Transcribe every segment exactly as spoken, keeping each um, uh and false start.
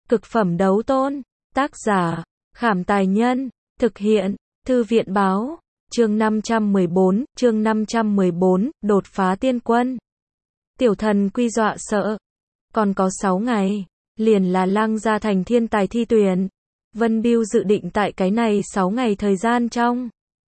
Cực phẩm đấu tôn. Tác giả, Khảm Tài Nhân. Thực hiện, Thư viện Báo. Chương năm trăm mười bốn, chương năm trăm mười bốn, đột phá tiên quân. Tiểu thần quy dọa sợ. Còn có sáu ngày, liền là Lăng Gia thành thiên tài thi tuyển. Vân Bưu dự định tại cái này sáu ngày thời gian trong,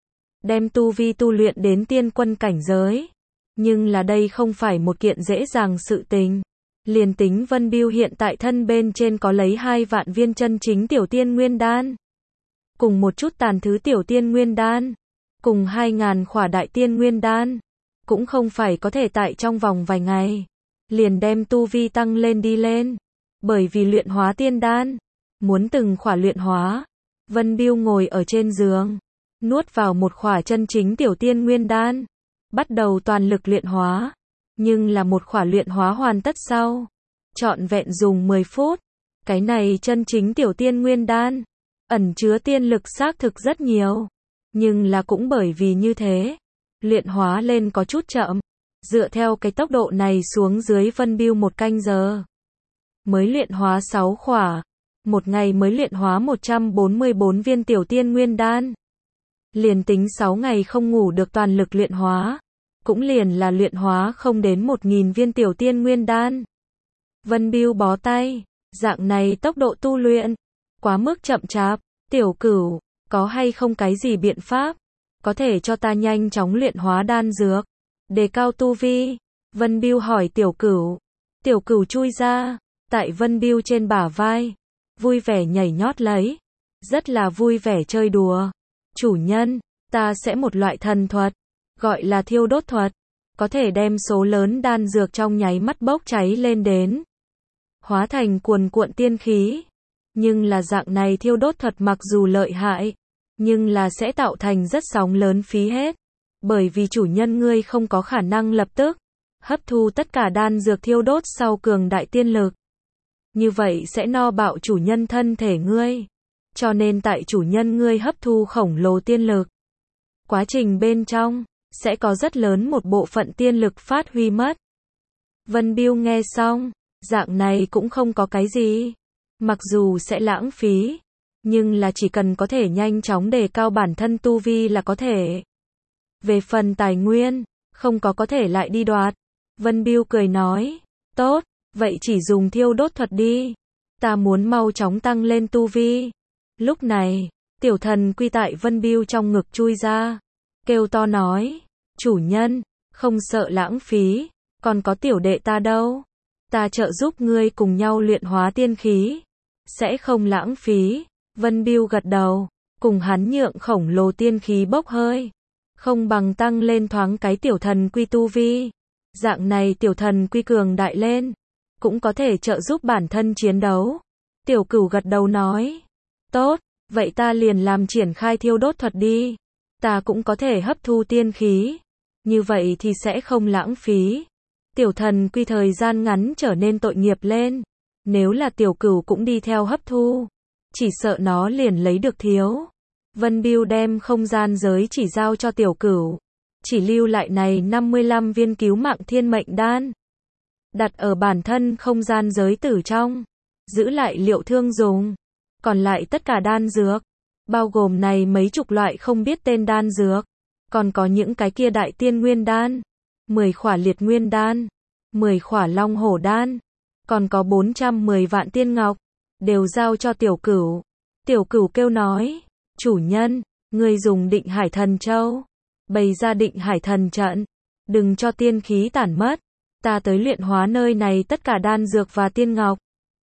đem tu vi tu luyện đến tiên quân cảnh giới. Nhưng là đây không phải một kiện dễ dàng sự tình. Liền tính Vân Bưu hiện tại thân bên trên có lấy hai vạn viên chân chính tiểu tiên nguyên đan, cùng một chút tàn thứ tiểu tiên nguyên đan, cùng hai ngàn khỏa đại tiên nguyên đan, cũng không phải có thể tại trong vòng vài ngày liền đem tu vi tăng lên đi lên. Bởi vì luyện hóa tiên đan, muốn từng khỏa luyện hóa. Vân Bưu ngồi ở trên giường, nuốt vào một khỏa chân chính tiểu tiên nguyên đan, bắt đầu toàn lực luyện hóa. Nhưng là một khỏa luyện hóa hoàn tất sau, trọn vẹn dùng mười phút. Cái này chân chính tiểu tiên nguyên đan, ẩn chứa tiên lực xác thực rất nhiều. Nhưng là cũng bởi vì như thế, luyện hóa lên có chút chậm. Dựa theo cái tốc độ này xuống dưới, Vân Bưu một canh giờ mới luyện hóa sáu khỏa. Một ngày mới luyện hóa một trăm bốn mươi bốn viên tiểu tiên nguyên đan. Liền tính sáu ngày không ngủ được toàn lực luyện hóa, cũng liền là luyện hóa không đến một nghìn viên tiểu tiên nguyên đan. Vân Bưu bó tay, dạng này tốc độ tu luyện, quá mức chậm chạp. Tiểu Cửu, có hay không cái gì biện pháp, có thể cho ta nhanh chóng luyện hóa đan dược, đề cao tu vi? Vân Bưu hỏi Tiểu Cửu. Tiểu Cửu chui ra, tại Vân Bưu trên bả vai, vui vẻ nhảy nhót lấy, rất là vui vẻ chơi đùa. Chủ nhân, ta sẽ một loại thần thuật, gọi là thiêu đốt thuật, có thể đem số lớn đan dược trong nháy mắt bốc cháy lên đến, hóa thành cuồn cuộn tiên khí. Nhưng là dạng này thiêu đốt thuật mặc dù lợi hại, nhưng là sẽ tạo thành rất sóng lớn phí hết. Bởi vì chủ nhân ngươi không có khả năng lập tức hấp thu tất cả đan dược thiêu đốt sau cường đại tiên lực. Như vậy sẽ no bạo chủ nhân thân thể ngươi. Cho nên tại chủ nhân ngươi hấp thu khổng lồ tiên lực, quá trình bên trong, sẽ có rất lớn một bộ phận tiên lực phát huy mất. Vân Bưu nghe xong, dạng này cũng không có cái gì. Mặc dù sẽ lãng phí, nhưng là chỉ cần có thể nhanh chóng đề cao bản thân tu vi là có thể. Về phần tài nguyên, không có có thể lại đi đoạt. Vân Bưu cười nói, tốt, vậy chỉ dùng thiêu đốt thuật đi. Ta muốn mau chóng tăng lên tu vi. Lúc này, tiểu thần quy tại Vân Bưu trong ngực chui ra, kêu to nói, chủ nhân, không sợ lãng phí, còn có tiểu đệ ta đâu. Ta trợ giúp ngươi cùng nhau luyện hóa tiên khí, sẽ không lãng phí. Vân Bưu gật đầu, cùng hắn nhượng khổng lồ tiên khí bốc hơi, không bằng tăng lên thoáng cái tiểu thần quy tu vi. Dạng này tiểu thần quy cường đại lên, cũng có thể trợ giúp bản thân chiến đấu. Tiểu Cửu gật đầu nói, tốt, vậy ta liền làm triển khai thiêu đốt thuật đi. Ta cũng có thể hấp thu tiên khí, như vậy thì sẽ không lãng phí. Tiểu thần quy thời gian ngắn trở nên tội nghiệp lên. Nếu là Tiểu Cửu cũng đi theo hấp thu, chỉ sợ nó liền lấy được thiếu. Vân Bưu đem không gian giới chỉ giao cho Tiểu Cửu, chỉ lưu lại này năm mươi lăm viên cứu mạng thiên mệnh đan, đặt ở bản thân không gian giới tử trong, giữ lại liệu thương dùng. Còn lại tất cả đan dược, bao gồm này mấy chục loại không biết tên đan dược, còn có những cái kia đại tiên nguyên đan, mười khỏa liệt nguyên đan, mười khỏa long hổ đan, còn có bốn trăm mười vạn tiên ngọc, đều giao cho Tiểu Cửu. Tiểu Cửu kêu nói, chủ nhân, ngươi dùng định hải thần châu, bày ra định hải thần trận, đừng cho tiên khí tản mất, ta tới luyện hóa nơi này tất cả đan dược và tiên ngọc.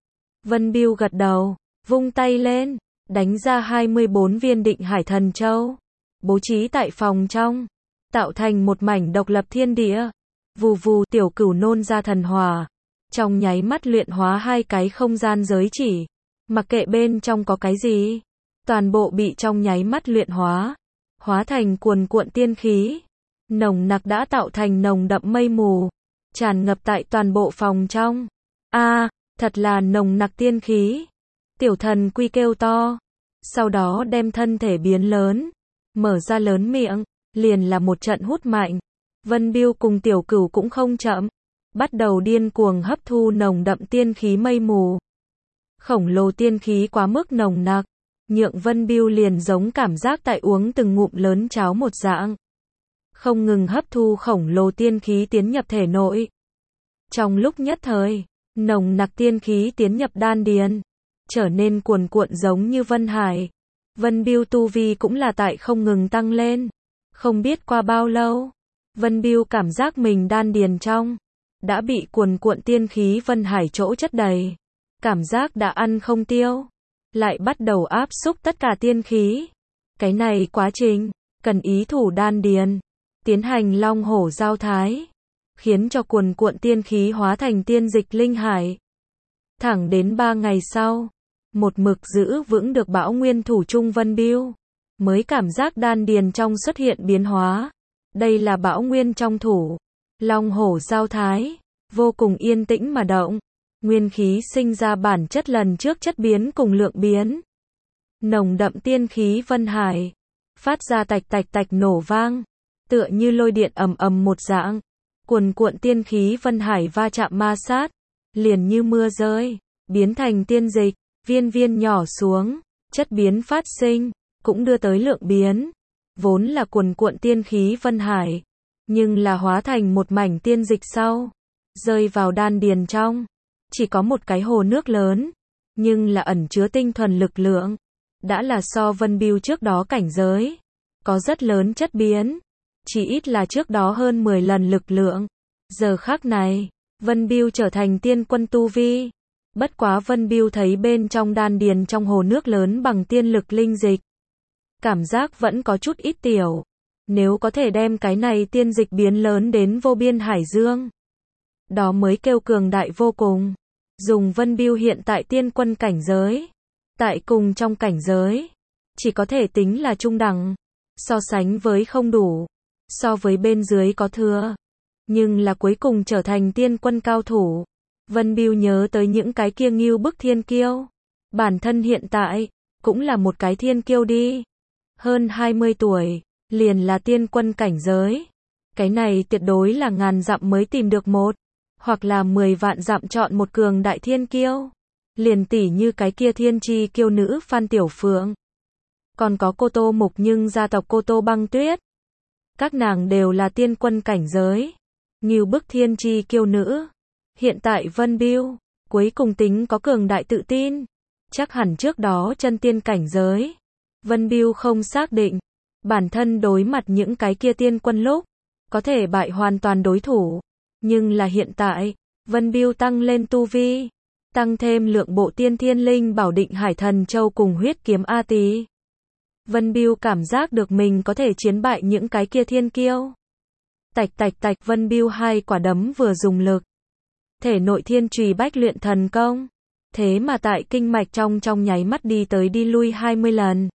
Vân Bưu gật đầu, vung tay lên, đánh ra hai mươi bốn viên định hải thần châu, bố trí tại phòng trong, tạo thành một mảnh độc lập thiên địa. Vù vù, Tiểu Cửu nôn ra thần hỏa, trong nháy mắt luyện hóa hai cái không gian giới chỉ, mặc kệ bên trong có cái gì, toàn bộ bị trong nháy mắt luyện hóa, hóa thành cuồn cuộn tiên khí, nồng nặc đã tạo thành nồng đậm mây mù, tràn ngập tại toàn bộ phòng trong. A, à, thật là nồng nặc tiên khí. Tiểu thần quy kêu to, sau đó đem thân thể biến lớn, mở ra lớn miệng, liền là một trận hút mạnh. Vân Bưu cùng Tiểu Cửu cũng không chậm, bắt đầu điên cuồng hấp thu nồng đậm tiên khí mây mù. Khổng lồ tiên khí quá mức nồng nặc, Nhượng Vân Biêu liền giống cảm giác tại uống từng ngụm lớn cháo một dạng. Không ngừng hấp thu khổng lồ tiên khí tiến nhập thể nội. Trong lúc nhất thời, nồng nặc tiên khí tiến nhập đan điền, trở nên cuồn cuộn giống như vân hải. Vân Biêu tu vi cũng là tại không ngừng tăng lên. Không biết qua bao lâu, Vân Biêu cảm giác mình đan điền trong đã bị cuồn cuộn tiên khí vân hải chỗ chất đầy. Cảm giác đã ăn không tiêu, lại bắt đầu áp xúc tất cả tiên khí. Cái này quá trình cần ý thủ đan điền, tiến hành long hổ giao thái, khiến cho cuồn cuộn tiên khí hóa thành tiên dịch linh hải. Thẳng đến ba ngày sau, một mực giữ vững được Bão Nguyên thủ trung Vân Biêu, mới cảm giác đan điền trong xuất hiện biến hóa. Đây là Bão Nguyên trong thủ, long hổ giao thái, vô cùng yên tĩnh mà động. Nguyên khí sinh ra bản chất lần trước chất biến cùng lượng biến. Nồng đậm tiên khí vân hải, phát ra tạch tạch tạch nổ vang, tựa như lôi điện ầm ầm một dạng. Cuồn cuộn tiên khí vân hải va chạm ma sát, liền như mưa rơi, biến thành tiên dịch, viên viên nhỏ xuống, chất biến phát sinh, cũng đưa tới lượng biến. Vốn là cuồn cuộn tiên khí vân hải, nhưng là hóa thành một mảnh tiên dịch sau, rơi vào đan điền trong. Chỉ có một cái hồ nước lớn, nhưng là ẩn chứa tinh thuần lực lượng. Đã là so Vân Biêu trước đó cảnh giới, có rất lớn chất biến, chỉ ít là trước đó hơn mười lần lực lượng. Giờ khắc này, Vân Biêu trở thành tiên quân tu vi. Bất quá Vân Biêu thấy bên trong đan điền trong hồ nước lớn bằng tiên lực linh dịch. Cảm giác vẫn có chút ít tiểu. Nếu có thể đem cái này tiên dịch biến lớn đến vô biên hải dương, đó mới kêu cường đại vô cùng. Dùng Vân Biêu hiện tại tiên quân cảnh giới, tại cùng trong cảnh giới, chỉ có thể tính là trung đẳng, so sánh với không đủ, so với bên dưới có thừa, nhưng là cuối cùng trở thành tiên quân cao thủ. Vân Biêu nhớ tới những cái kia ngưu bức thiên kiêu, bản thân hiện tại cũng là một cái thiên kiêu đi, hơn hai mươi tuổi, liền là tiên quân cảnh giới. Cái này tuyệt đối là ngàn dặm mới tìm được một, hoặc là mười vạn dặm chọn một cường đại thiên kiêu. Liền tỷ như cái kia thiên chi kiêu nữ Phan Tiểu Phượng. Còn có Cô Tô Mục nhưng gia tộc Cô Tô Băng Tuyết. Các nàng đều là tiên quân cảnh giới. Ngưu bức thiên chi kiêu nữ. Hiện tại Vân Biêu, cuối cùng tính có cường đại tự tin. Chắc hẳn trước đó chân tiên cảnh giới. Vân Biêu không xác định. Bản thân đối mặt những cái kia tiên quân lúc, có thể bại hoàn toàn đối thủ. Nhưng là hiện tại, Vân Biêu tăng lên tu vi, tăng thêm lượng bộ tiên thiên linh bảo định hải thần châu cùng huyết kiếm A Tý. Vân Biêu cảm giác được mình có thể chiến bại những cái kia thiên kiêu. Tạch tạch tạch, Vân Biêu hai quả đấm vừa dùng lực. Thể nội thiên trùy bách luyện thần công. Thế mà tại kinh mạch trong trong nháy mắt đi tới đi lui hai mươi lần.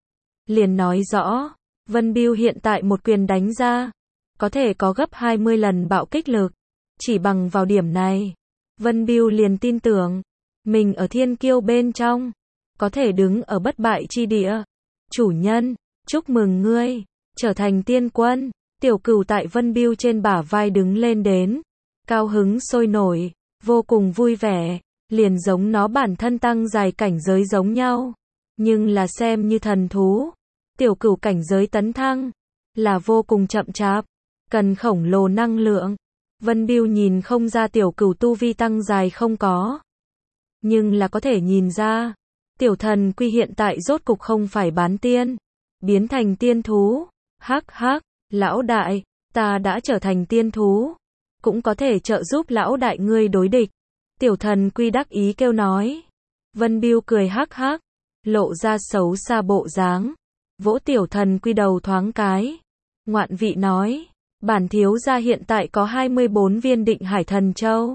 Liền nói rõ, Vân Biêu hiện tại một quyền đánh ra, có thể có gấp hai mươi lần bạo kích lực. Chỉ bằng vào điểm này, Vân Biêu liền tin tưởng, mình ở thiên kiêu bên trong, có thể đứng ở bất bại chi địa. Chủ nhân, chúc mừng ngươi, trở thành tiên quân. Tiểu Cửu tại Vân Biêu trên bả vai đứng lên đến, cao hứng sôi nổi, vô cùng vui vẻ, liền giống nó bản thân tăng dài cảnh giới giống nhau. Nhưng là xem như thần thú, Tiểu Cửu cảnh giới tấn thăng, là vô cùng chậm chạp, cần khổng lồ năng lượng. Vân Biêu nhìn không ra Tiểu Cửu tu vi tăng dài không có. Nhưng là có thể nhìn ra, Tiểu Thần Quy hiện tại rốt cục không phải bán tiên, biến thành tiên thú. Hắc hắc, lão đại, ta đã trở thành tiên thú, cũng có thể trợ giúp lão đại ngươi đối địch. Tiểu Thần Quy đắc ý kêu nói. Vân Biêu cười hắc hắc, lộ ra xấu xa bộ dáng, vỗ Tiểu Thần Quy đầu thoáng cái. Ngoạn vị nói, bản thiếu gia hiện tại có hai mươi bốn viên định hải thần châu,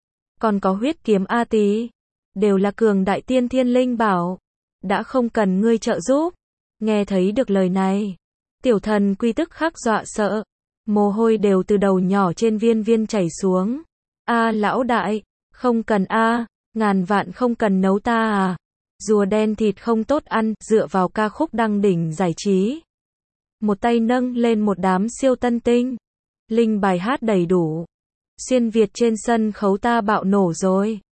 còn có huyết kiếm A Tý, đều là cường đại tiên thiên linh bảo, đã không cần ngươi trợ giúp. Nghe thấy được lời này, Tiểu Thần Quy tức khắc dọa sợ, mồ hôi đều từ đầu nhỏ trên viên viên chảy xuống. A lão đại, không cần a, ngàn vạn không cần nấu ta à. Rùa đen thịt không tốt ăn, dựa vào ca khúc đăng đỉnh giải trí. Một tay nâng lên một đám siêu tân tinh, linh bài hát đầy đủ. Xuyên Việt trên sân khấu ta bạo nổ rồi.